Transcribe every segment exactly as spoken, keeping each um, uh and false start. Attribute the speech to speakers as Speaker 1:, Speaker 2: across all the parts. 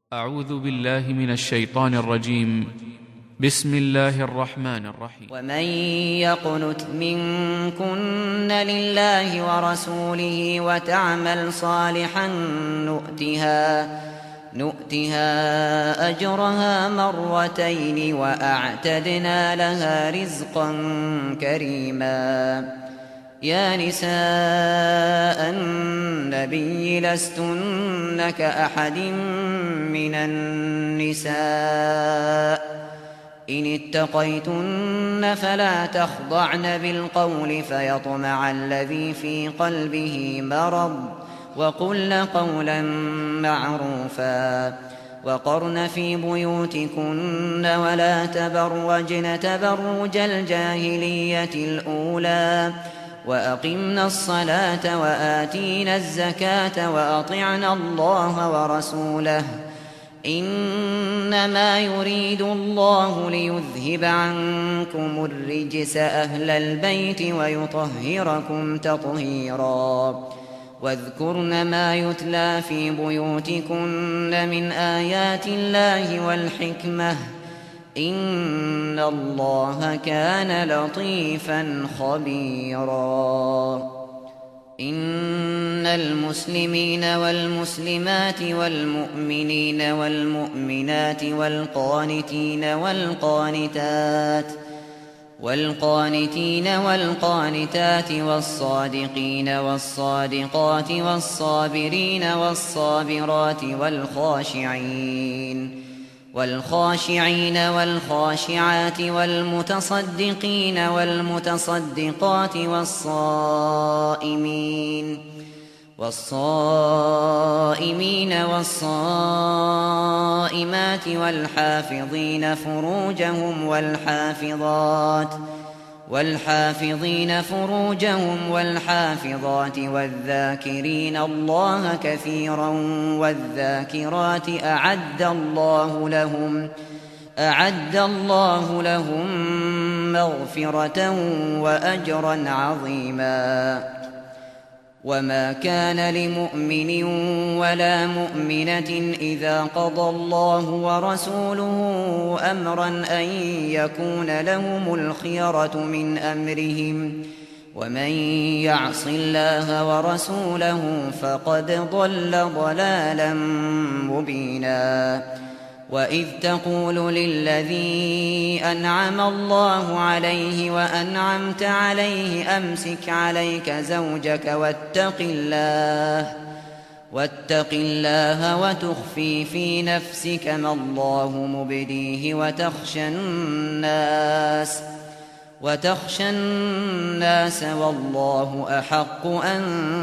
Speaker 1: أعوذ بالله من الشيطان الرجيم. بسم الله الرحمن الرحيم.
Speaker 2: ومن يقنت منكن لله ورسوله وتعمل صالحا نؤتها, نؤتها أجرها مرتين وأعتدنا لها رزقا كريما. يا نساء النبي لستن كأحد من النساء إن اتقيتن فلا تخضعن بالقول فيطمع الذي في قلبه مرض وقلن قولا معروفا. وقرن في بيوتكن ولا تبرجن تبرج الجاهلية الأولى وأقمنا الصلاة وآتينا الزكاة وأطعنا الله ورسوله إنما يريد الله ليذهب عنكم الرجس أهل البيت ويطهركم تطهيرا. واذكرن ما يتلى في بيوتكن من آيات الله والحكمة إن الله كان لطيفا خبيرا. إن المسلمين والمسلمات والمؤمنين والمؤمنات والقانتين والقانتات والقانتين والقانتات والصادقين والصادقات والصابرين والصابرات والخاشعين والخاشعين والخاشعات والمتصدقين والمتصدقات والصائمين والصائمين والصائمات والحافظين فروجهم والحافظات والحافظين فروجهم والحافظات والذاكرين الله كثيرا والذاكرات أعد الله لهم أعد الله لهم مغفرة وأجرا عظيما. وما كان لمؤمن ولا مؤمنة إذا قضى الله ورسوله أمرا أن يكون لهم الخيرة من أمرهم ومن يعص الله ورسوله فقد ضل ضلالا مبينا. وإذ تقول للذي أنعم الله عليه وأنعمت عليه أمسك عليك زوجك واتق الله واتق الله وتخفي في نفسك ما الله مبديه وتخشى الناس وتخشى الناس والله أحق أن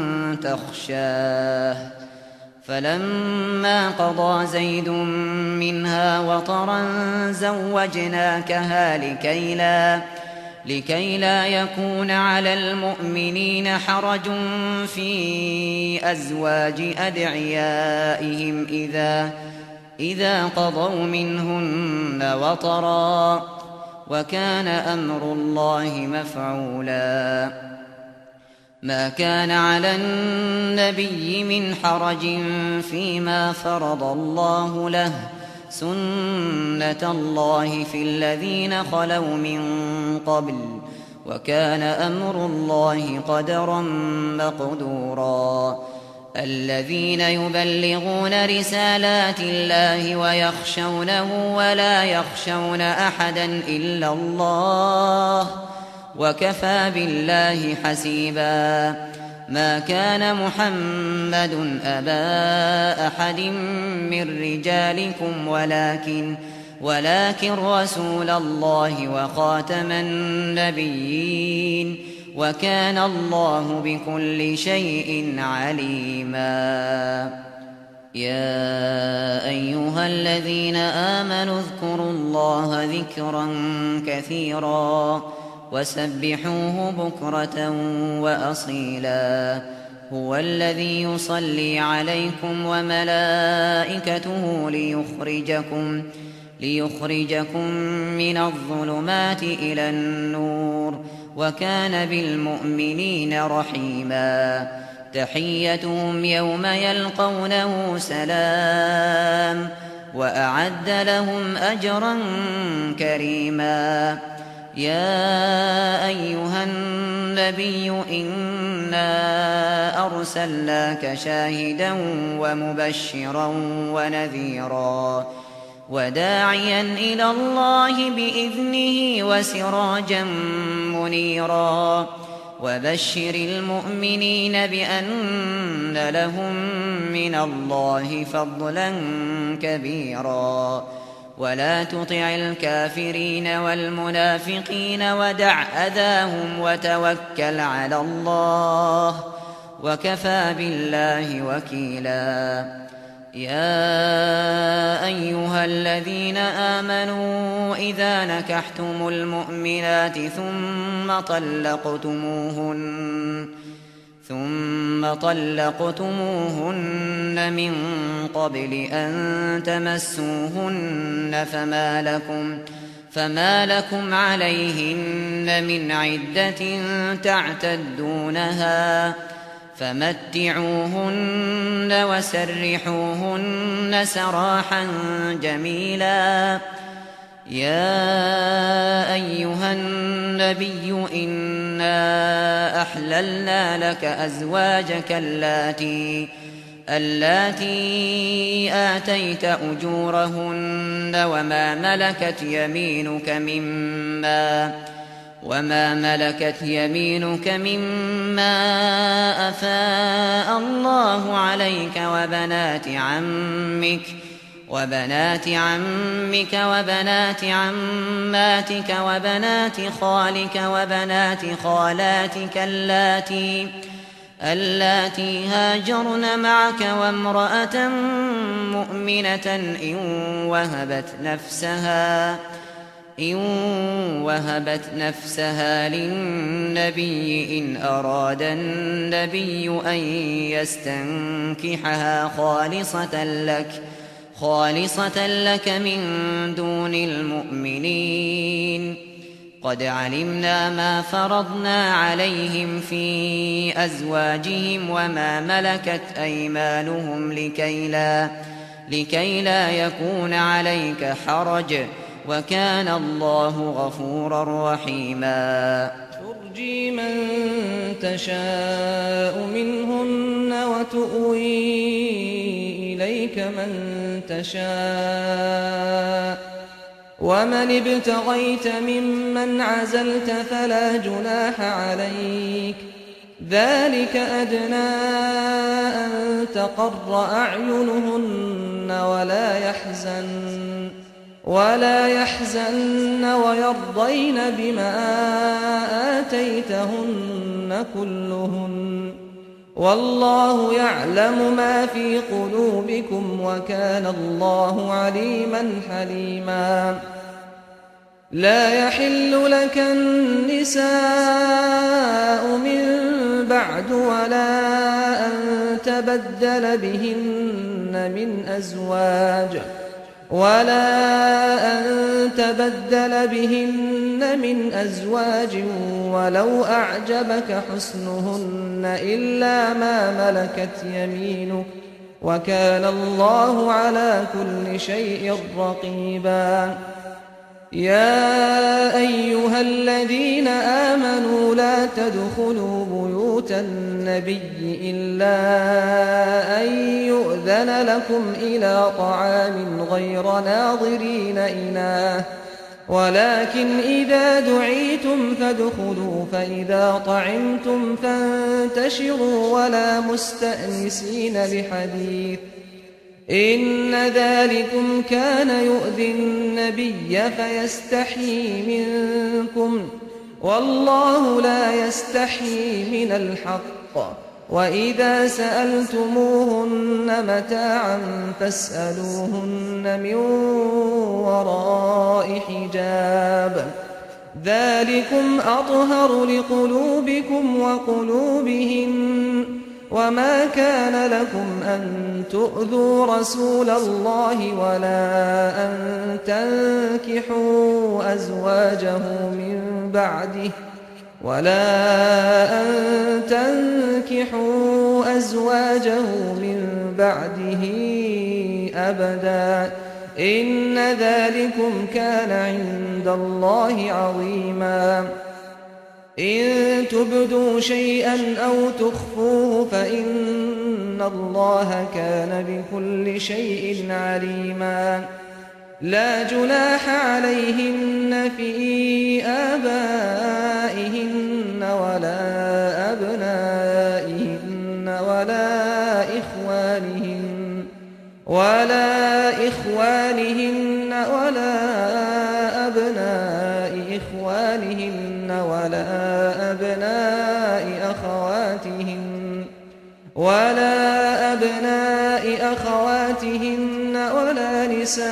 Speaker 2: تخشاه. فلما قضى زيد منها وطرا زوجناكها لكي لا, لكي لا يكون على المؤمنين حرج في أزواج أدعيائهم إذا, إذا قضوا منهن وطرا وكان أمر الله مفعولا. ما كان على النبي من حرج فيما فرض الله له سنة الله في الذين خلوا من قبل وكان أمر الله قدرا مقدورا. الذين يبلغون رسالات الله ويخشونه ولا يخشون أحدا إلا الله وكفى بالله حسيبا. ما كان محمد أبا أحد من رجالكم ولكن ولكن رسول الله وخاتم النبيين وكان الله بكل شيء عليما. يا أيها الذين آمنوا اذكروا الله ذكرا كثيرا وسبحوه بكرة وأصيلا. هو الذي يصلي عليكم وملائكته ليخرجكم, ليخرجكم من الظلمات إلى النور وكان بالمؤمنين رحيما. تحيتهم يوم يلقونه سلام وأعد لهم أجرا كريما. يا أيها النبي إنا أرسلناك شاهدا ومبشرا ونذيرا وداعيا إلى الله بإذنه وسراجا منيرا وبشر المؤمنين بأن لهم من الله فضلا كبيرا ولا تطع الكافرين والمنافقين ودع أذاهم وتوكل على الله وكفى بالله وكيلا. يا أيها الذين آمنوا إذا نكحتم المؤمنات ثم طلقتموهن ثم طلقتموهن من قبل أن تمسوهن فما لكم فما لكم عليهن من عدة تعتدونها فمتعوهن وسرحوهن سراحا جميلا. يا أيها النبي إنا أحللنا لك أزواجك اللاتي اللاتي آتيت أجورهن وما ملكت يمينك مما وما ملكت يمينك مما أفاء الله عليك وبنات عمك وبنات عمك وبنات عماتك وبنات خالك وبنات خالاتك اللاتي اللاتي هاجرن معك وامرأة مؤمنة إن وهبت نفسها إن وهبت نفسها للنبي إن أراد النبي أن يستنكحها خالصة لك خالصة لك من دون المؤمنين. قد علمنا ما فرضنا عليهم في أزواجهم وما ملكت أيمانهم لكي لا, لكي لا يكون عليك حرج وكان الله غفورا رحيما.
Speaker 3: ترجي من تشاء منهن وتؤوي إليك من تشاء ومن ابتغيت ممن عزلت فلا جناح عليك ذلك أدنى أن تقر أعينهن ولا يحزن ولا يحزن ويرضين بما آتيتهن كلهن والله يعلم ما في قلوبكم وكان الله عليما حليما. لا يحل لك النساء من بعد ولا أن تبدل بهن من أزواج ولا أن تبدل بهن من أزواج ولو أعجبك حسنهن إلا ما ملكت يمينك وكان الله على كل شيء رقيبا. يا أيها الذين آمنوا لا تدخلوا بيوت النبي إلا أن يؤذن لكم إلى طعام غير ناظرين إناه ولكن إذا دعيتم فادخلوا فإذا طعمتم فانتشروا ولا مستأنسين لحديث إن ذلكم كان يؤذي النبي فيستحيي منكم والله لا يستحيي من الحق وإذا سألتموهن متاعا فاسألوهن من وراء حجاب ذلكم أطهر لقلوبكم وقلوبهن وما كان لكم أن تؤذوا رسول الله ولا أن تنكحوا أزواجه من بعده ولا أن تنكحوا أزواجه من بعده أبدا إن ذلكم كان عند الله عظيما إن تبدوا شيئا أو تخفوه فإن الله كان بكل شيء عليما لا جناح عليهن في آبائهن ولا أبنائهن ولا إخوانهن ولا إخوانهن ولا أبناء إخوانهن ولا أبناء أخواتهن ولا أبناء أخواتهن ولا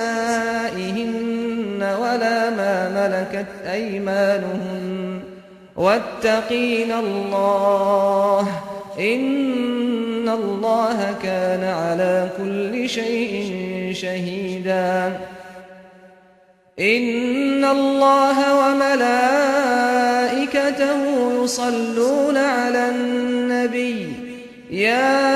Speaker 3: نسائهن ولا ما ملكت أيمانهن واتقين الله إن الله كان على كل شيء شهيدا إن الله وملائكته يصلون على النبي يا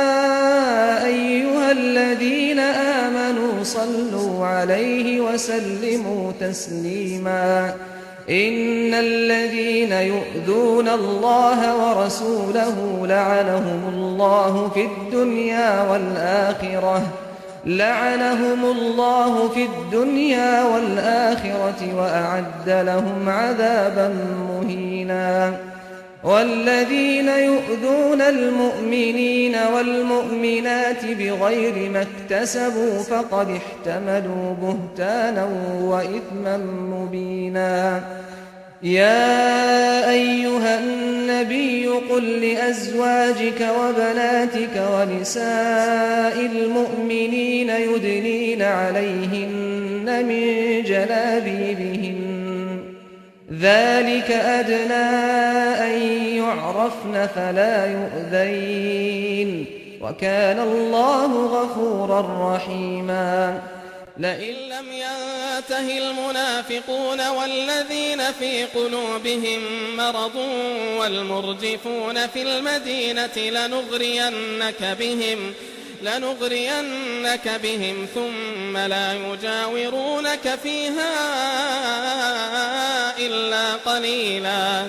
Speaker 3: أيها الذين آمنوا صلوا عليه وسلموا تسليما إن الذين يؤذون الله ورسوله لعنهم الله في الدنيا والآخرة لعنهم الله في الدنيا والآخرة وأعد لهم عذابا مهينا والذين يؤذون المؤمنين والمؤمنات بغير ما اكتسبوا فقد احتملوا بهتانا وإثما مبينا يا أيها النبي قل لأزواجك وبناتك ونساء المؤمنين يدنين عليهن من جلابيبهن ذلك أدنى أن يعرفن فلا يؤذين وكان الله غفورا رحيما
Speaker 4: لئن لم ينته المنافقون والذين في قلوبهم مرض والمرجفون في المدينة لنغرينك بهم لنغرينك بهم ثم لا يجاورونك فيها إلا قليلا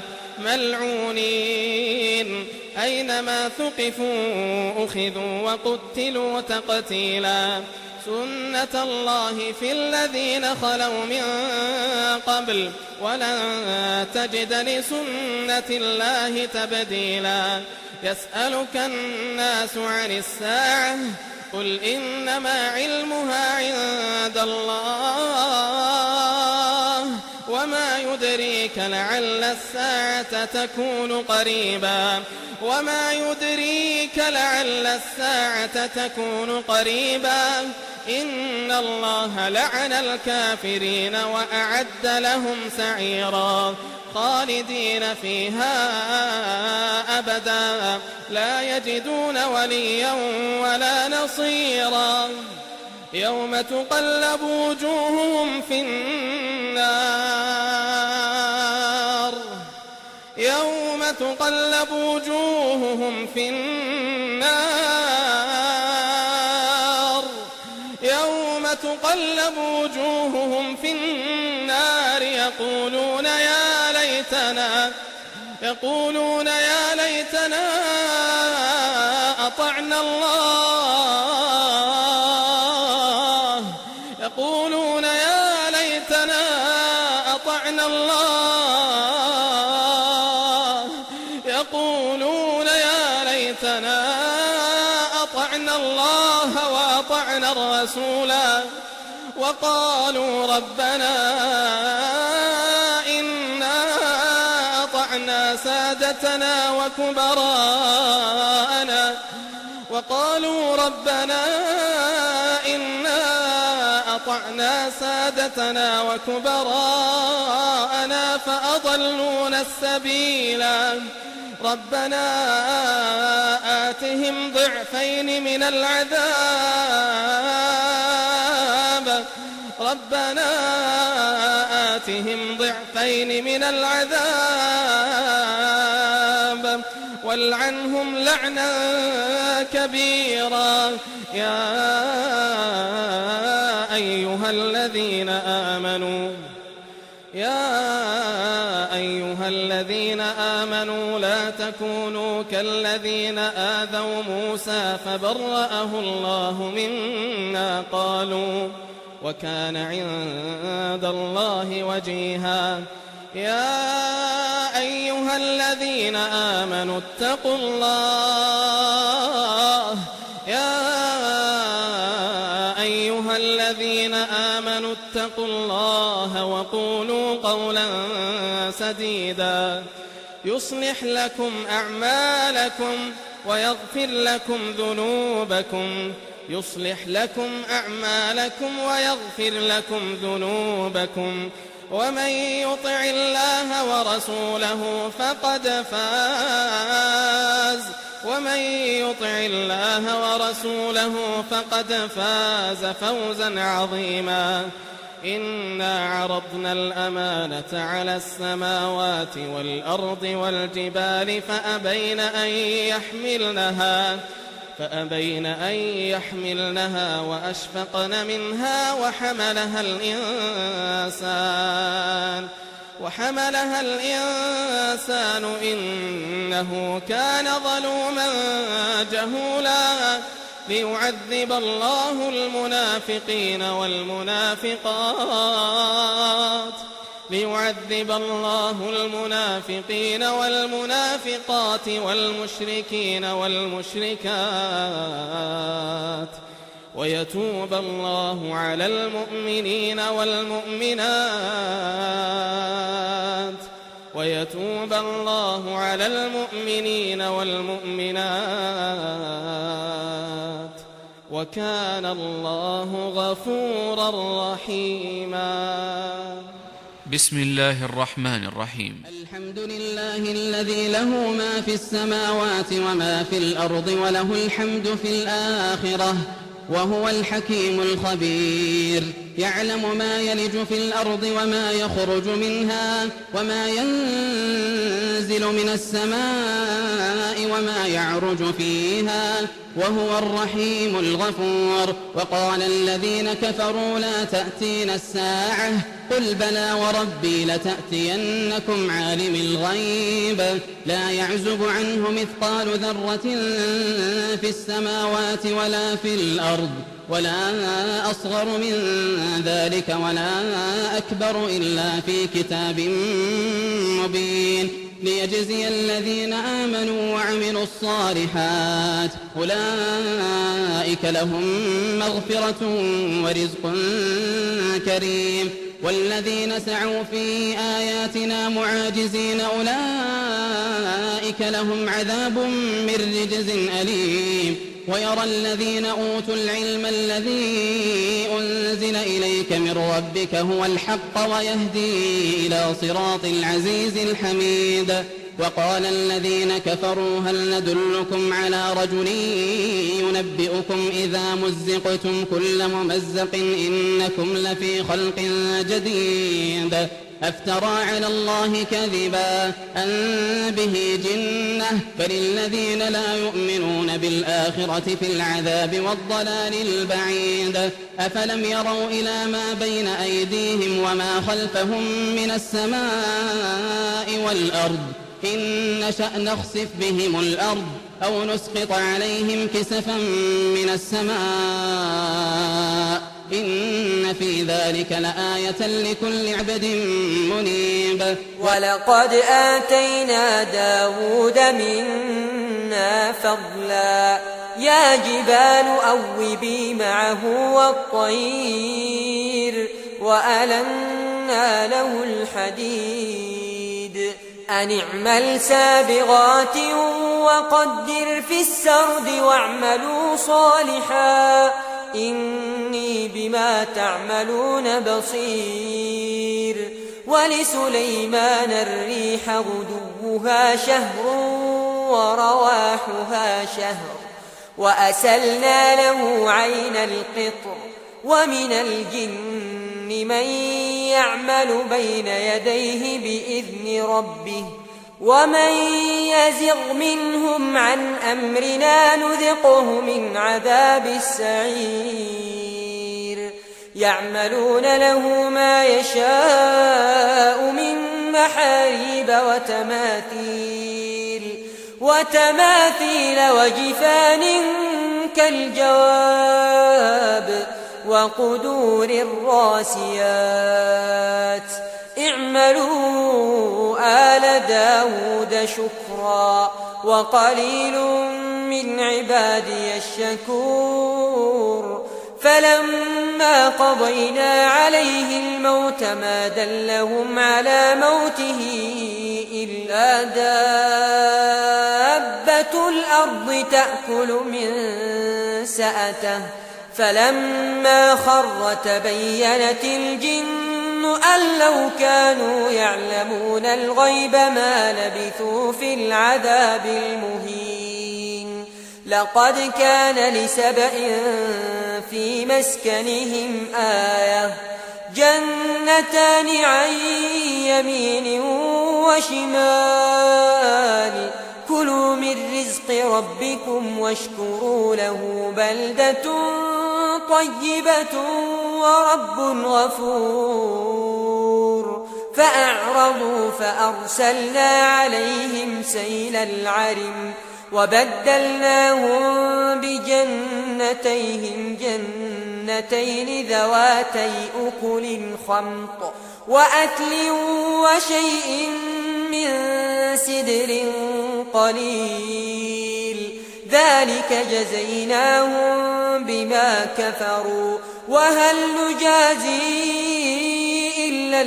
Speaker 4: ملعونين أينما ثقفوا أخذوا وقتلوا تقتيلا سنة الله في الذين خلوا من قبل ولن تجد لسنة الله تبديلا يسألك الناس عن الساعة قل إنما علمها عند الله وما يدريك لعل الساعة تكون قريبا وما يدريك لعل الساعة تكون قريبا إن الله لعن الكافرين وأعد لهم سعيرا خالدين فيها أبدا لا يجدون وليا ولا نصيرا يوم تقلب وجوههم في النار يوم تقلب وجوههم في النار يوم تقلب وجوههم في النار يقولون يا ليتنا يقولون يا ليتنا أطعنا الله يقولون يا ليتنا أطعنا الله يقولون يا ليتنا أطعنا الله وأطعنا الرسولا وقالوا ربنا إنا أطعنا سادتنا وكبراءنا وقالوا ربنا إنا أطعنا سادتنا وكبراءنا فأضلونا السبيلا ربنا آتهم ضعفين من العذاب ربنا آتهم ضعفين من العذاب والعنهم لعنا كبيرا يا أيها الذين آمنوا يا أيها الذين آمنوا لا تكونوا كالذين آذوا موسى فبرأه الله مما قالوا وكان عند الله وجيها يا أيها الذين آمنوا اتقوا الله يا أيها الذين آمنوا اتقوا الله وقولوا قولا سديدا يصلح لكم أعمالكم ويغفر لكم ذنوبكم يصلح لكم أعمالكم ويغفر لكم ذنوبكم ومن يطع الله ورسوله فقد فاز ومن يطع الله ورسوله فقد فاز فوزا عظيما إنا عرضنا الأمانة على السماوات والأرض والجبال فأبين أن يحملنها فأبين أن يحملنها وأشفقن منها وحملها الإنسان وحملها الإنسان إنه كان ظلوما جهولا ليعذب الله المنافقين والمنافقات ليعذب الله المنافقين والمنافقات والمشركين والمشركات ويتوب الله على المؤمنين والمؤمنات ويتوب الله على المؤمنين والمؤمنات وكان الله غفورا رحيما.
Speaker 1: بسم الله الرحمن الرحيم.
Speaker 5: الحمد لله الذي له ما في السماوات وما في الأرض وله الحمد في الآخرة وهو الحكيم الخبير يعلم ما يلج في الأرض وما يخرج منها وما ينزل من السماء وما يعرج فيها وهو الرحيم الغفور. وقال الذين كفروا لا تأتينا الساعة قل بلى وربي لتأتينكم عالم الغيب لا يعزب عنه مثقال ذرة في السماوات ولا في الأرض ولا أصغر من ذلك ولا أكبر إلا في كتاب مبين ليجزي الذين آمنوا وعملوا الصالحات أولئك لهم مغفرة ورزق كريم والذين سعوا في آياتنا معاجزين أولئك لهم عذاب من رجز أليم. ويرى الذين أوتوا العلم الذي أنزل إليك من ربك هو الحق ويهدي إلى صراط العزيز الحميد. وقال الذين كفروا هل ندلكم على رجل ينبئكم إذا مزقتم كل ممزق إنكم لفي خلق جديد أفترى على الله كذبا أن به جنة فللذين لا يؤمنون بالآخرة في العذاب والضلال البعيد. أفلم يروا إلى ما بين أيديهم وما خلفهم من السماء والأرض إن نشأ نخسف بهم الأرض أو نسقط عليهم كسفا من السماء إن في ذلك لآية لكل عبد منيب.
Speaker 6: ولقد آتينا داود منا فضلا يا جبال أوبي معه والطير وألنا له الحديد أن اعمل سابغات وقدر في السرد واعملوا صالحا إني بما تعملون بصير. ولسليمان الريح غدوها شهر ورواحها شهر وأسلنا له عين القطر ومن الجن من يعمل بين يديه بإذن ربه ومن يزغ منهم عن أمرنا نذقه من عذاب السعير. يعملون له ما يشاء من محاريب وتماثيل وتماثيل وجفان كالجواب وقدور الراسيات اعملوا آل داود شكرا وقليل من عبادي الشكور فلما قضينا عليه الموت ما دلهم على موته إلا دابة الأرض تأكل من سأته فلما خر تبينت الجن أن لو كانوا يعلمون الغيب ما لبثوا في العذاب المهين لقد كان لسبأ في مسكنهم آية جنتان عن يمين وشمال كلوا من رزق ربكم واشكروا له بلدة طيبة ورب غفور فأعرضوا فأرسلنا عليهم سيل العرم وبدلناهم بجنتيهم جنتين ذواتي أكل خمط وأكل وشيء من سدر قليل ذلك جزيناهم بما كفروا وهل نجازي إلا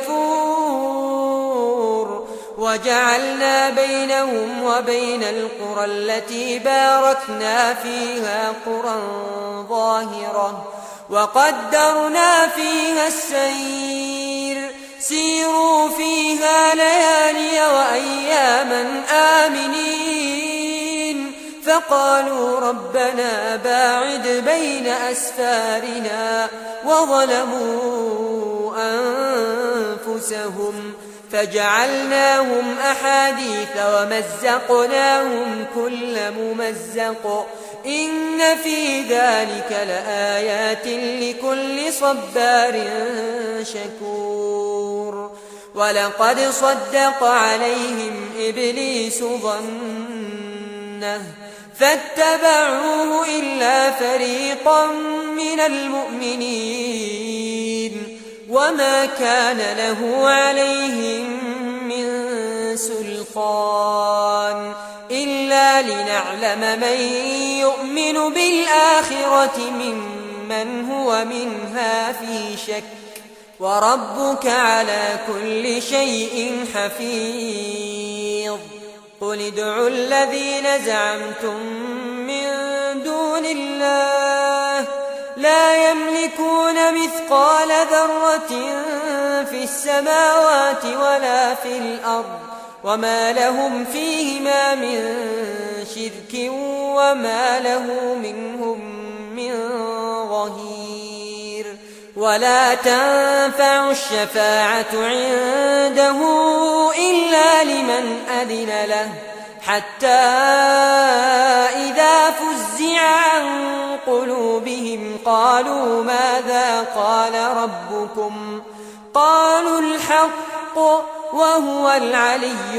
Speaker 6: الكفور وجعلنا بينهم وبين القرى التي باركنا فيها قرى ظاهرة وقدرنا فيها السير سيروا فيها ليالي وأياما آمنين فقالوا ربنا باعد بين أسفارنا وظلموا أنفسهم فجعلناهم أحاديث ومزقناهم كل ممزق إن في ذلك لآيات لكل صبار شكور ولقد صدق عليهم إبليس ظنه فاتبعوه إلا فريقا من المؤمنين وما كان له عليهم من سلطان إلا لنعلم من يؤمن بالآخرة ممن هو منها في شك وربك على كل شيء حفيظ قل ادعوا الذين زعمتم من دون الله لا يملكون مثقال ذرة في السماوات ولا في الأرض وما لهم فيهما من شرك وما له منهم من ظهير ولا تنفع الشفاعة عنده إلا لمن أذن له حتى إذا فزع عن قلوبهم قالوا ماذا قال ربكم قالوا الحق وهو العلي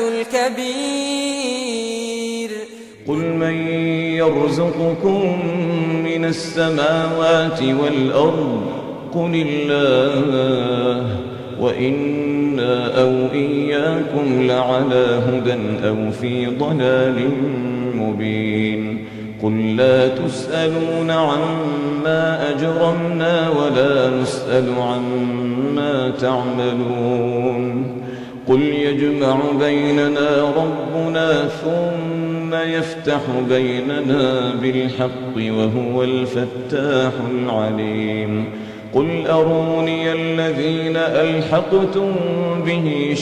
Speaker 6: الكبير
Speaker 7: قل من يرزقكم من السماوات والأرض قل الله وإنا أو إياكم لعلى هدى أو في ضلال مبين قل لا تسألون عما أجرمنا ولا نسأل عما تعملون قل يجمع بيننا ربنا ثم يفتح بيننا بالحق وهو الفتاح العليم قل أروني الذين ألحقتم به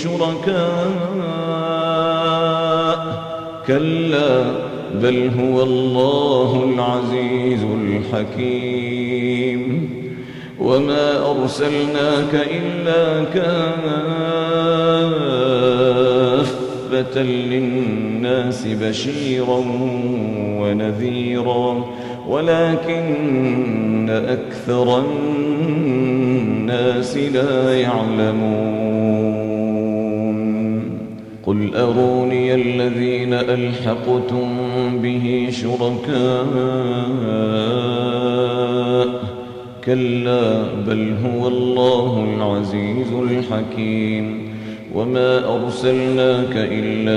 Speaker 7: شركاء كلا بل هو الله العزيز الحكيم وما أرسلناك إلا كافة للناس بشيرا ونذيرا ولكن أكثر الناس لا يعلمون قل أروني الذين ألحقتم به شركاء كلا بل هو الله العزيز الحكيم وما أرسلناك إلا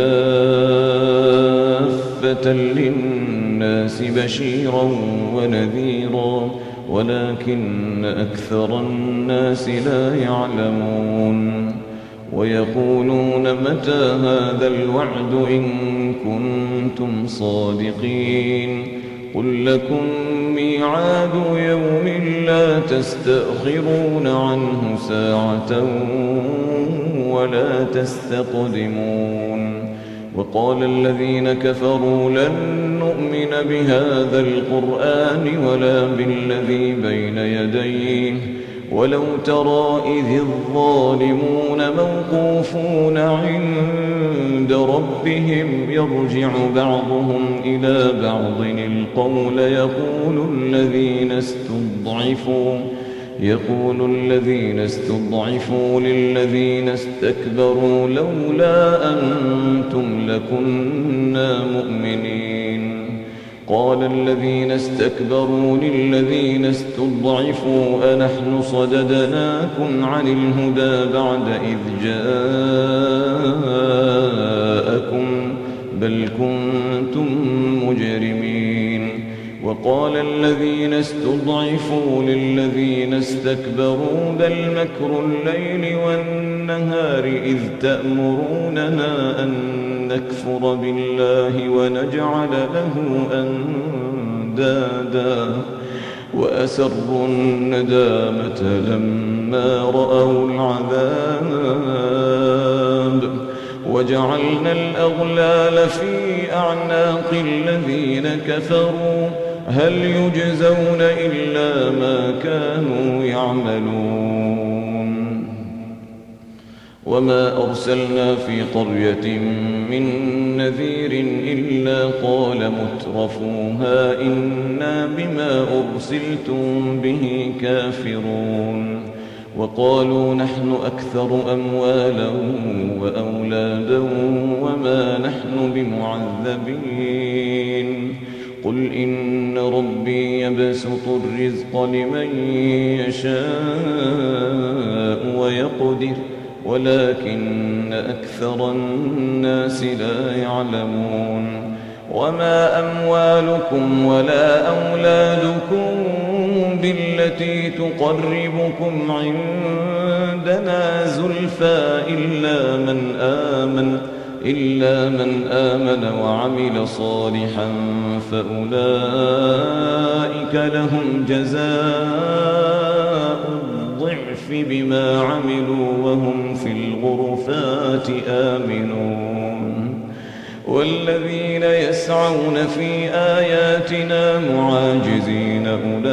Speaker 7: كافة للناس بشيرا ونذيرا ولكن أكثر الناس لا يعلمون ويقولون متى هذا الوعد إن كنتم صادقين قل لكم ميعاد يوم لا تستأخرون عنه ساعة ولا تستقدمون وقال الذين كفروا لن نؤمن بهذا القرآن ولا بالذي بين يديه ولو ترى إذ الظالمون موقوفون عند ربهم يرجع بعضهم إلى بعض القول يقول الذين استضعفوا يقول الذين استضعفوا للذين استكبروا لولا أنتم لكنا مؤمنين قال الذين استكبروا للذين استضعفوا أنحن صددناكم عن الهدى بعد إذ جاءكم بل كنتم مجرمين وقال الذين استضعفوا للذين استكبروا بل مكر الليل والنهار إذ تأمروننا أن نكفر بالله ونجعل له أندادا وأسروا الندامة لما رأوا العذاب وجعلنا الأغلال في أعناق الذين كفروا هل يجزون إلا ما كانوا يعملون وما أرسلنا في قرية من نذير إلا قال مترفوها إنا بما أرسلتم به كافرون وقالوا نحن أكثر أموالا وأولادا وما نحن بمعذبين قل إن ربي يبسط الرزق لمن يشاء ويقدر ولكن أكثر الناس لا يعلمون وما أموالكم ولا أولادكم بالتي تقربكم عندنا زلفى إلا من آمن إلا من آمن وعمل صالحا فأولئك لهم جزاء الضعف بما عملوا وهم في الغرفات آمنون والذين يسعون في آياتنا معاجزين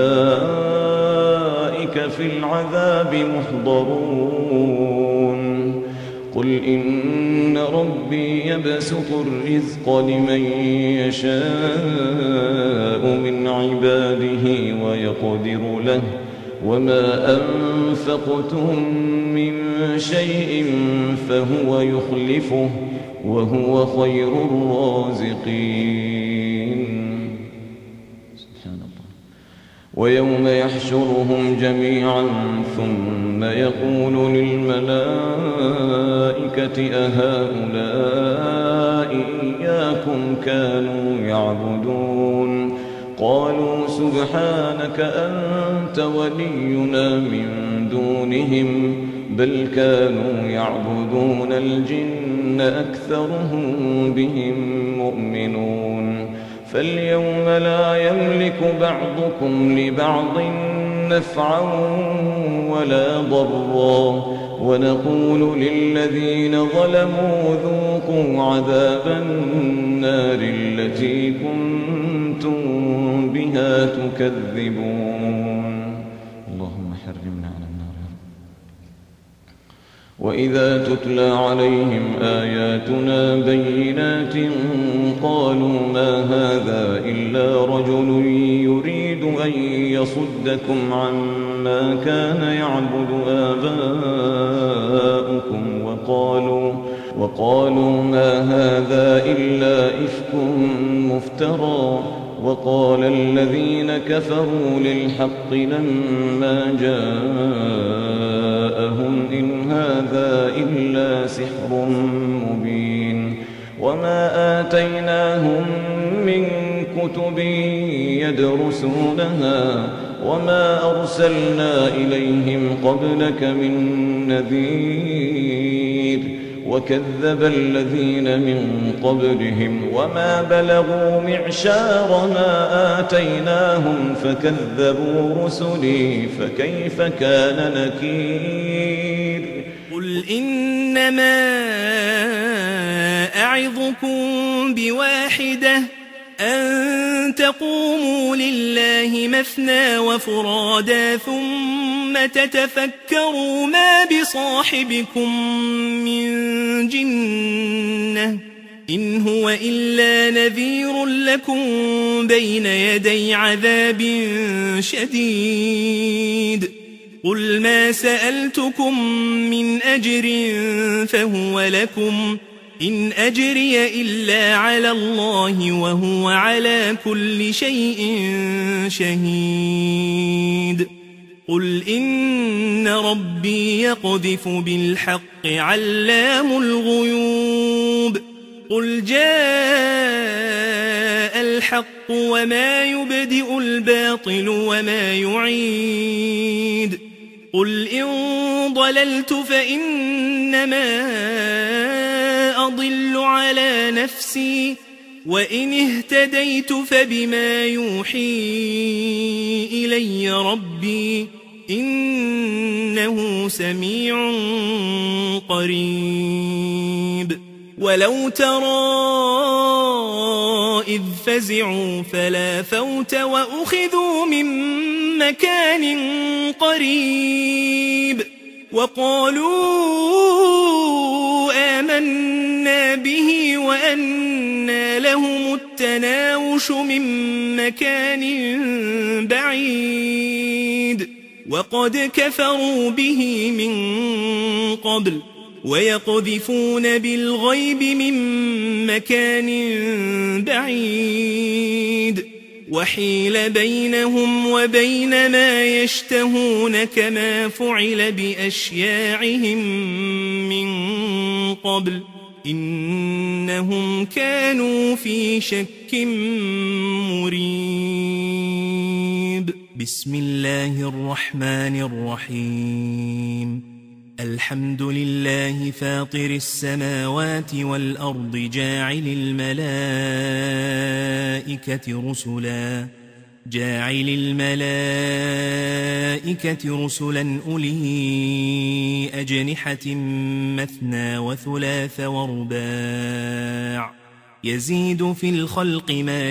Speaker 7: أولئك في العذاب محضرون قل إن ربي يبسط الرزق لمن يشاء من عباده ويقدر له وما أنفقتم من شيء فهو يخلفه وهو خير الرازقين سبحان الله ويوم يحشرهم جميعا ثم يقول للملائكة أهؤلاء إياكم كانوا يعبدون قالوا سبحانك أنت ولينا من دونهم بل كانوا يعبدون الجن أكثرهم بهم مؤمنون فاليوم لا يملك بعضكم لبعض نفعا ولا ضرا ونقول للذين ظلموا ذوقوا عذاب النار التي كنتم بها تكذبون اللهم حرمنا على النار وإذا تتلى عليهم آياتنا بينات قالوا ما هذا إلا رجل يريد أن يصدكم عما كان يعبد آباؤكم وقالوا, وقالوا ما هذا إلا إفك مفترى. وقال الذين كفروا للحق لما جاءهم إن هذا إلا سحر مبين. وما آتيناهم من كتب يدرسونها وما أرسلنا إليهم قبلك من نذير وكذب الذين من قبلهم وما بلغوا معشار ما آتيناهم فكذبوا رسلي فكيف كان نكير.
Speaker 8: قل إنما أعظكم بواحدة أن تقوموا لله مثنى وفرادا ثم تتفكروا ما بصاحبكم من جنة إن هو إلا نذير لكم بين يدي عذاب شديد. قل ما سألتكم من أجر فهو لكم إن أجري إلا على الله وهو على كل شيء شهيد. قل إن ربي يقذف بالحق علام الغيوب. قل جاء الحق وما يبدئ الباطل وما يعيد. قل إن ضللت فإنما أضل على نفسي وإن اهتديت فبما يوحي إلي ربي إنه سميع قريب. ولو ترى إذ فزعوا فلا فوت وأخذوا من مكان قريب وقالوا آمنا به وأنى لهم التناوش من مكان بعيد وقد كفروا به من قبل ويقذفون بالغيب من مكان بعيد وحيل بينهم وبين ما يشتهون كما فعل بأشياعهم من قبل إنهم كانوا في شك مريب. بسم الله الرحمن الرحيم. الحمد لله فاطر السماوات والأرض جاعل الملائكة رسلا جاعل الملائكة رسلا أولي أجنحة مثنى وثلاث ورباع يزيد في الخلق ما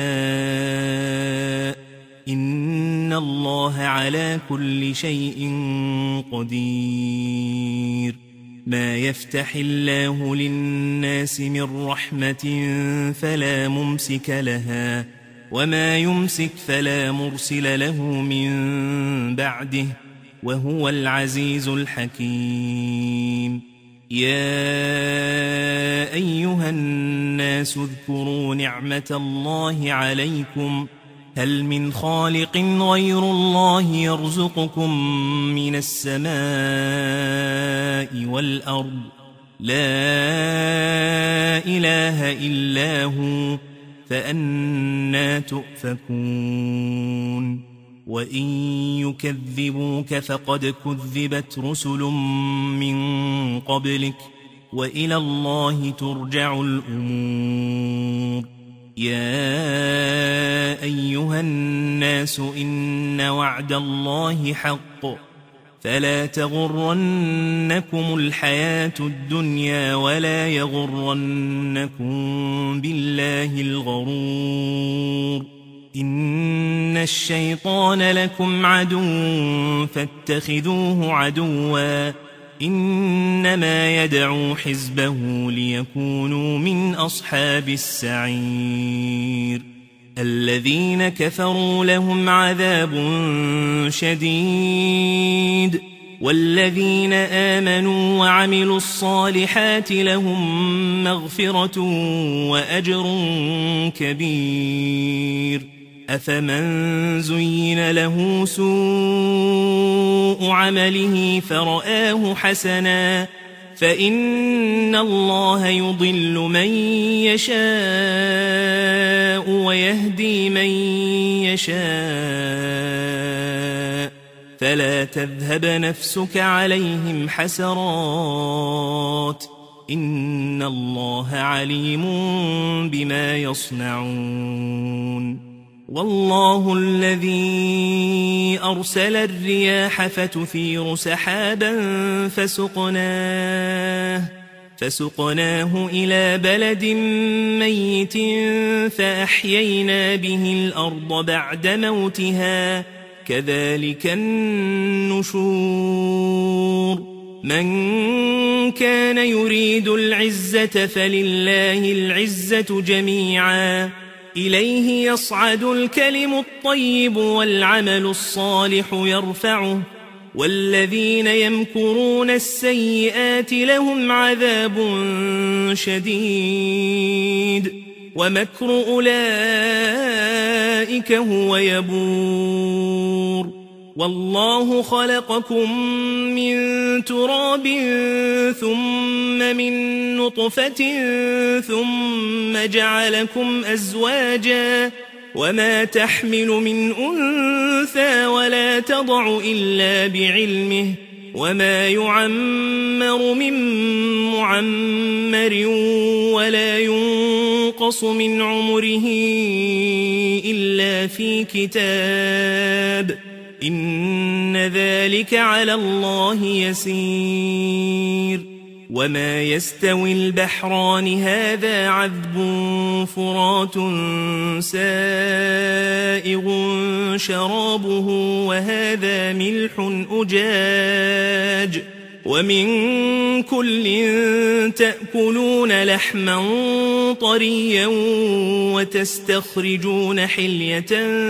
Speaker 8: يشاء إن الله على كل شيء قدير. ما يفتح الله للناس من رحمة فلا ممسك لها وما يمسك فلا مرسل له من بعده وهو العزيز الحكيم. يا أيها الناس اذكروا نعمة الله عليكم هل من خالق غير الله يرزقكم من السماء والأرض لا إله إلا هو فأنى تؤفكون. وإن يكذبوك فقد كذبت رسل من قبلك وإلى الله ترجع الأمور. يا أيها الناس إن وعد الله حق فلا تغرنكم الحياة الدنيا ولا يغرنكم بالله الغرور. إن الشيطان لكم عدو فاتخذوه عدوا إنما يدعو حزبه ليكونوا من أصحاب السعير الذين كفروا لهم عذاب شديد والذين آمنوا وعملوا الصالحات لهم مغفرة وأجر كبير أفمن زين له سوء عمله فرآه حسنا فإن الله يضل من يشاء ويهدي من يشاء فلا تذهب نفسك عليهم حسرات إن الله عليم بما يصنعون والله الذي أرسل الرياح فتثير سحابا فسقناه فسقناه إلى بلد ميت فأحيينا به الأرض بعد موتها كذلك النشور من كان يريد العزة فلله العزة جميعا إليه يصعد الكلم الطيب والعمل الصالح يرفعه والذين يمكرون السيئات لهم عذاب شديد ومكر أولئك هو يبور والله خلقكم من تراب ثم من نطفة ثم جعلكم أزواجا وما تحمل من أنثى ولا تضع إلا بعلمه وما يعمر من معمر ولا ينقص من عمره إلا في كتاب إن ذلك على الله يسير وما يستوي البحران هذا عذب فرات سائغ شرابه وهذا ملح أجاج ومن كل تأكلون لحما طريا وتستخرجون حلية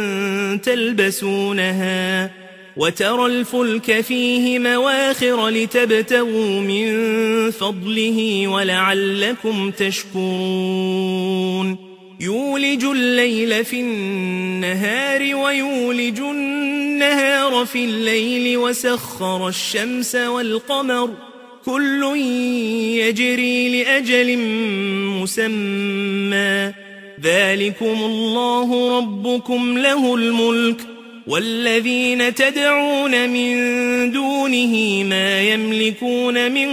Speaker 8: تلبسونها وترى الفلك فيه مواخر لتبتغوا من فضله ولعلكم تشكرون يولج الليل في النهار ويولج النهار في الليل وسخر الشمس والقمر كل يجري لأجل مسمى ذلكم الله ربكم له الملك والذين تدعون من دونه ما يملكون من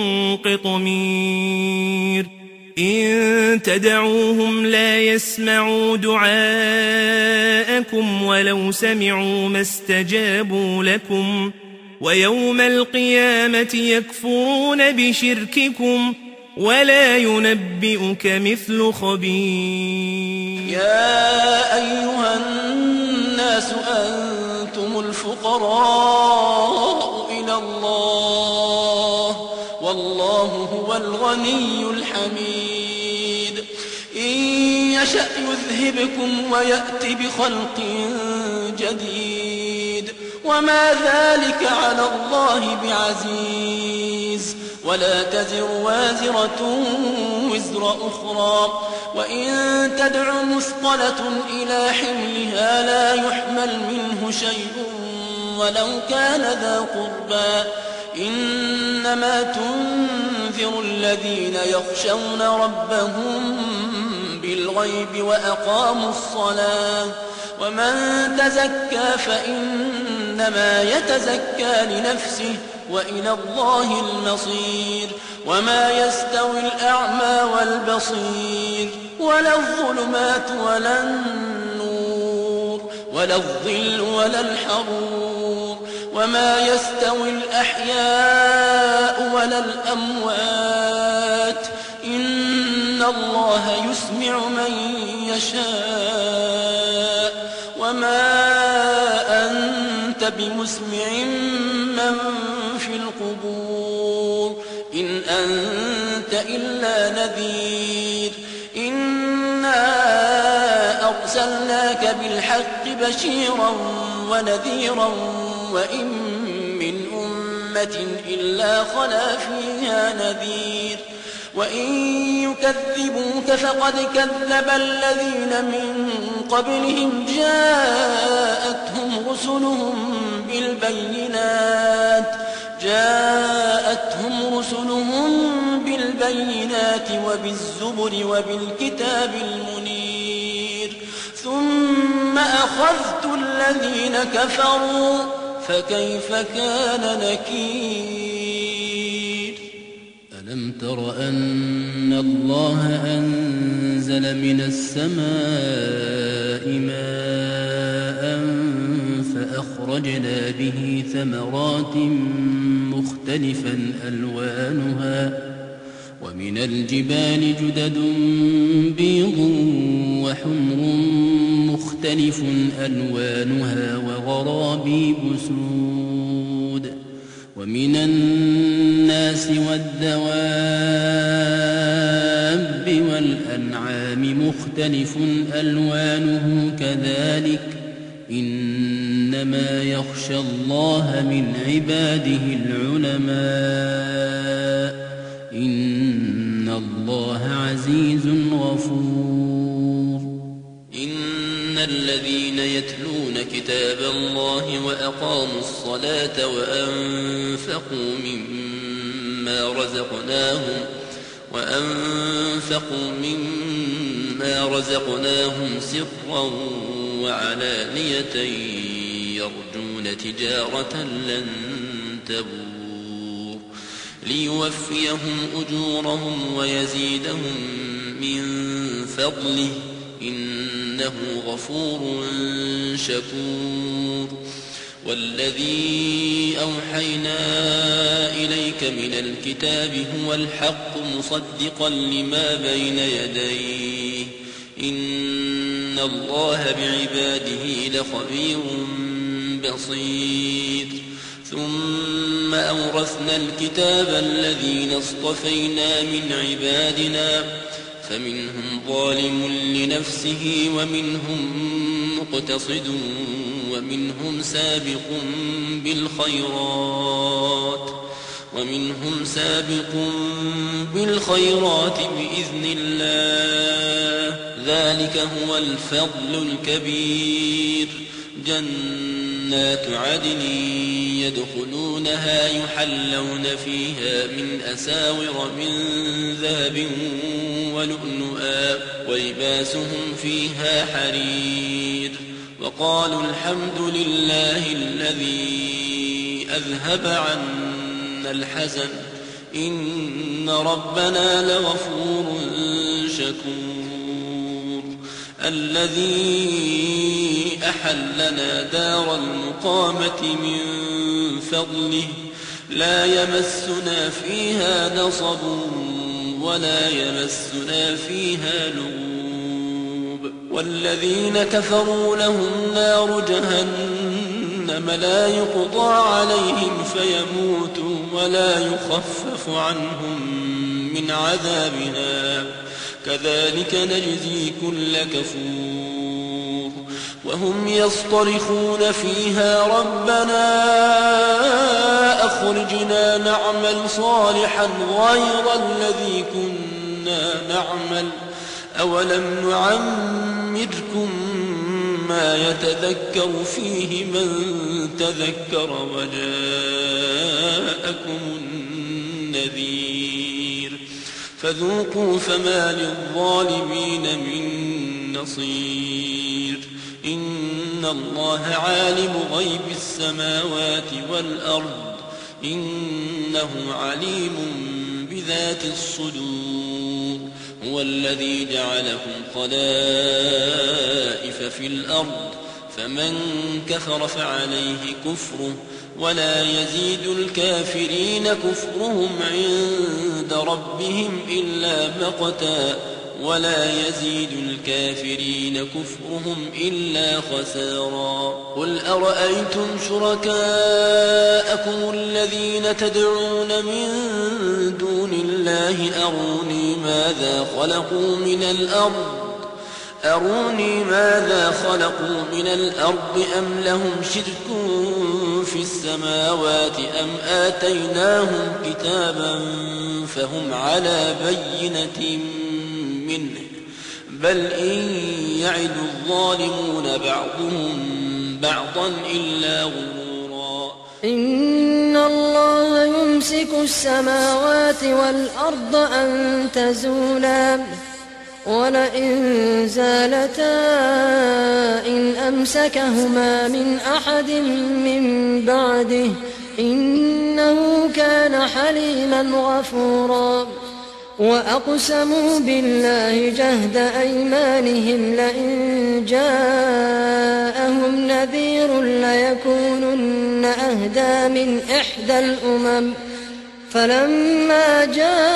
Speaker 8: قطمير إن تدعوهم لا يسمعوا دعاءكم ولو سمعوا ما استجابوا لكم ويوم القيامة يكفرون بشرككم ولا ينبئك مثل خبير
Speaker 9: يا أيها الناس أنتم الفقراء إلى الله والله هو الغني الحميد إن يشأ يذهبكم ويأتي بخلق جديد وما ذلك على الله بعزيز ولا تزر وازرة وزر أخرى وإن تدع مثقلة إلى حملها لا يحمل منه شيء ولو كان ذا قربى إنما تنذر الذين يخشون ربهم بالغيب وأقاموا الصلاة ومن تزكى فإنما يتزكى لنفسه وإلى الله المصير وما يستوي الأعمى والبصير ولا الظلمات ولا النور ولا الظل ولا الحرور وما يستوي الأحياء ولا الأموات إن الله يسمع من يشاء وما أنت بمسمع من في القبور إن أنت إلا نذير إنا أرسلناك بالحق بشيرا ونذيرا وإن من أمة إلا خلا فيها نذير وإن يكذبوك فقد كذب الذين من قبلهم جاءتهم رسلهم بالبينات جاءتهم رسلهم بالبينات وبالزبر وبالكتاب المنير ثم أخذت الذين كفروا فكيف كان نكير
Speaker 5: ألم تر أن الله أنزل من السماء ماء فأخرجنا به ثمرات مختلفا ألوانها ومن الجبال جدد بيض وحمر مختلف ألوانها وغرابيب سود ومن الناس والدواب والأنعام مختلف ألوانه كذلك إنما يخشى الله من عباده العلماء إن الله عزيز غفور
Speaker 9: إن الذين يتلون كتاب الله وأقاموا الصلاة وأنفقوا مما رزقناهم وأنفقوا مما رزقناهم سرا وعلانية يرجون تجارة لن تبور ليوفيهم أجورهم ويزيدهم من فضله إنه غفور شكور والذي أوحينا إليك من الكتاب هو الحق مصدقا لما بين يديه إن الله بعباده لخبير بصير ثم أورثنا الكتاب الذين اصطفينا من عبادنا فمنهم ظالم لنفسه ومنهم مقتصد ومنهم سابق بالخيرات ومنهم سابق بالخيرات بإذن الله ذلك هو الفضل الكبير جنات عدن يدخلونها يحلون فيها من أساور من ذهب ولؤلؤا ولباسهم فيها حرير وقالوا الحمد لله الذي أذهب عنا الحزن إن ربنا لغفور شكور الذي أحلنا دار المقامة من فضله لا يمسنا فيها نصب ولا يمسنا فيها لغوب والذين كفروا لهم نار جهنم لا يقضى عليهم فيموتوا ولا يخفف عنهم من عذابها كذلك نجزي كل كفور وهم يصطرخون فيها ربنا أخرجنا نعمل صالحا غير الذي كنا نعمل أولم نعمركم ما يتذكر فيه من تذكر وجاءكم النذير فذوقوا فما للظالمين من نصير إن الله عالم غيب السماوات والأرض إنه عليم بذات الصدور هو الذي جعلكم خلائف في الأرض فمن كفر فعليه كفره ولا يزيد الكافرين كفرهم عند ربهم إلا مقتا ولا يزيد الكافرين كفرهم إلا خسارا قل أرأيتم شركاءكم الذين تدعون من دون الله أروني ماذا خلقوا من الأرض أروني ماذا خلقوا من الأرض أم لهم شرك في السماوات أم آتيناهم كتابا فهم على بينة منه بل إن يعد الظالمون بعضهم بعضا إلا غرورا
Speaker 10: إن الله يمسك السماوات والأرض أن تزولا ولئن زالتا إن أمسكهما من أحد من بعده إنه كان حليما غفورا وأقسموا بالله جهد أيمانهم لئن جاءهم نذير ليكونن أهدى من إحدى الأمم فلما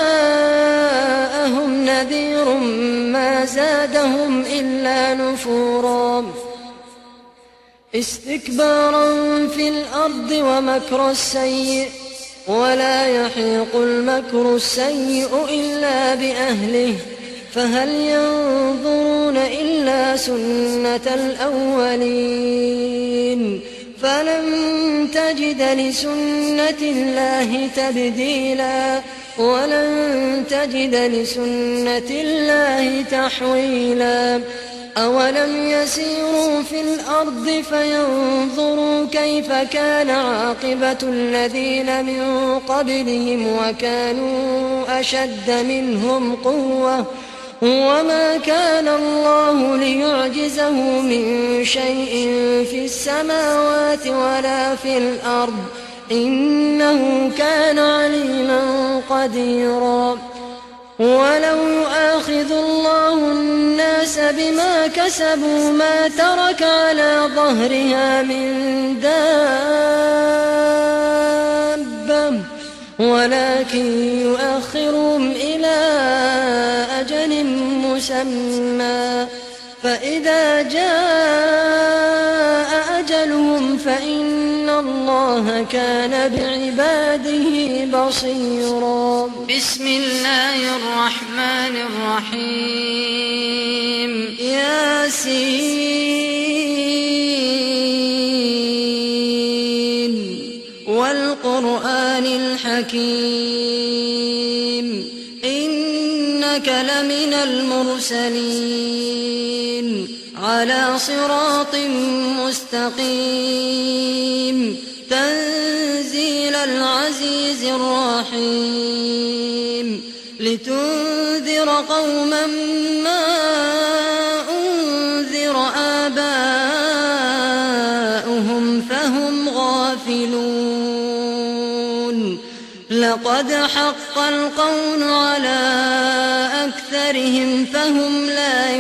Speaker 10: جاءهم نذير ما زادهم إلا نفورا استكبارا في الأرض ومكر السيء ولا يحيق المكر السيء إلا بأهله فهل ينظرون إلا سنة الأولين فلن تجد لسنة الله تبديلا ولن تجد لسنة الله تحويلا أولم يسيروا في الأرض فينظروا كيف كان عاقبة الذين من قبلهم وكانوا أشد منهم قوة وما كان الله ليعجزه من شيء في السماوات ولا في الأرض إنه كان عليما قديرا ولو يؤاخذ الله الناس بما كسبوا ما ترك على ظهرها من دابة ولكن يؤخرهم إلى أجل مسمى فإذا جاء أجلهم فإن الله كان بعباده بصيرا
Speaker 2: بسم الله الرحمن الرحيم ياسين والقرآن الحكيم إنك لمن المرسلين على صراط مستقيم تنزيل العزيز الرحيم لتنذر قوما ما أنذر آباؤهم فهم غافلون لقد حق القول على أكثرهم فهم لا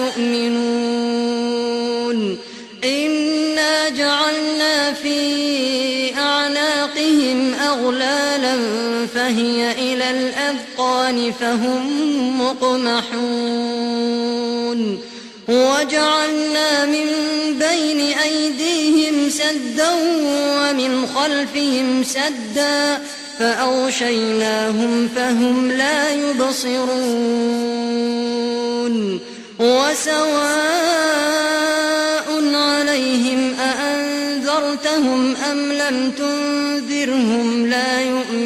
Speaker 2: يؤمنون إنا جعلنا في أعناقهم أغلالا فهي إلى الأذقان فهم مقمحون وجعلنا من بين أيديهم سدا ومن خلفهم سدا فأغشيناهم فهم لا يبصرون وسواء عليهم أأنذرتهم أم لم تنذرهم لا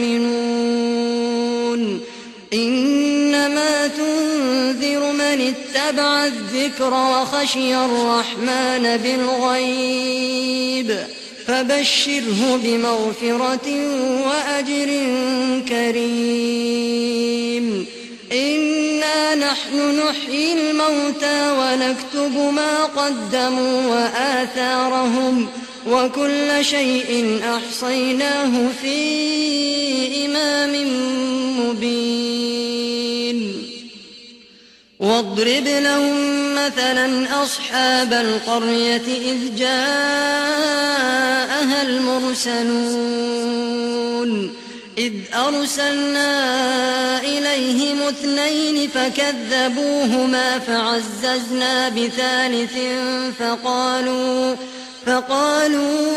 Speaker 2: يؤمنون إنما تنذر من اتبع الذكر وخشي الرحمن بالغيب فبشره بمغفرة وأجر كريم إنا نحن نحيي الموتى ونكتب ما قدموا وآثارهم وكل شيء أحصيناه في إمام مبين واضرب لهم مثلا أصحاب القرية إذ جاءها المرسلون إذ أرسلنا إليهم اثنين فكذبوهما فعززنا بثالث فقالوا فقالوا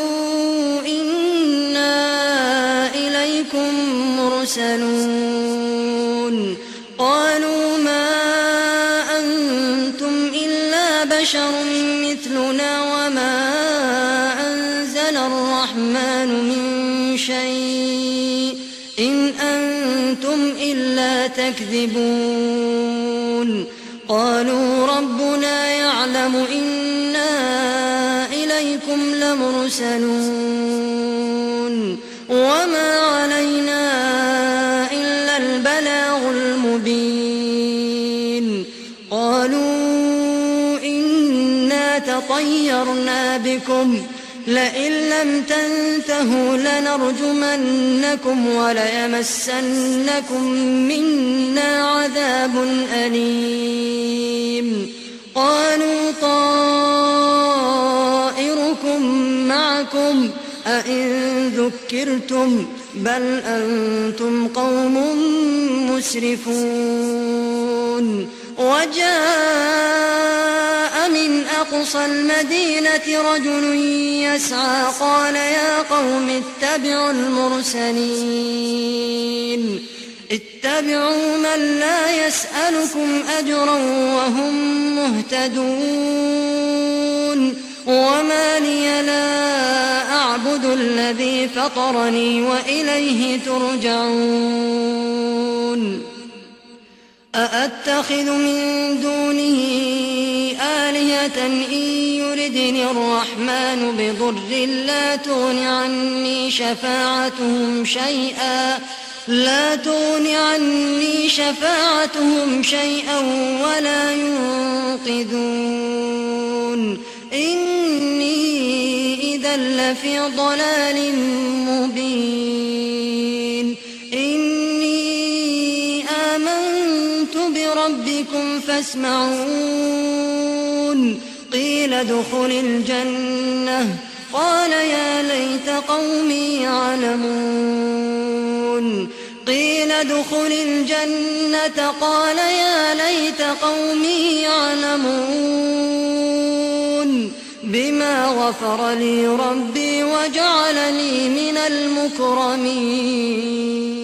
Speaker 2: إنا إليكم مرسلون قالوا ما أنتم إلا بشر مثلنا وما أنزل الرحمن من شيء إن أنتم إلا تكذبون قالوا ربنا يعلم إنا إليكم لمرسلون وما علينا إلا البلاغ المبين قالوا إنا تطيرنا بكم لئن لم تنتهوا لنرجمنكم وليمسنكم منا عذاب أليم قالوا طائركم معكم أئن ذكرتم بل أنتم قوم مسرفون وجاء من أقصى المدينة رجل يسعى قال يا قوم اتبعوا المرسلين اتبعوا من لا يسألكم أجرا وهم مهتدون وما لي لا أعبد الذي فطرني وإليه ترجعون أأتخذ من دونه آلهة إن يردني الرحمن بضر لا تغن عني شفاعتهم شيئا لا تغن عني شفاعتهم شيئا ولا ينقذون إني إذا لفي ضلال مبين إني آمنت بربكم فاسمعون قيل ادخل الجنة قال يا ليت قومي يعلمون قيل ادخل الجنة قال يا ليت قومي يعلمون بما غفر لي ربي وجعلني من المكرمين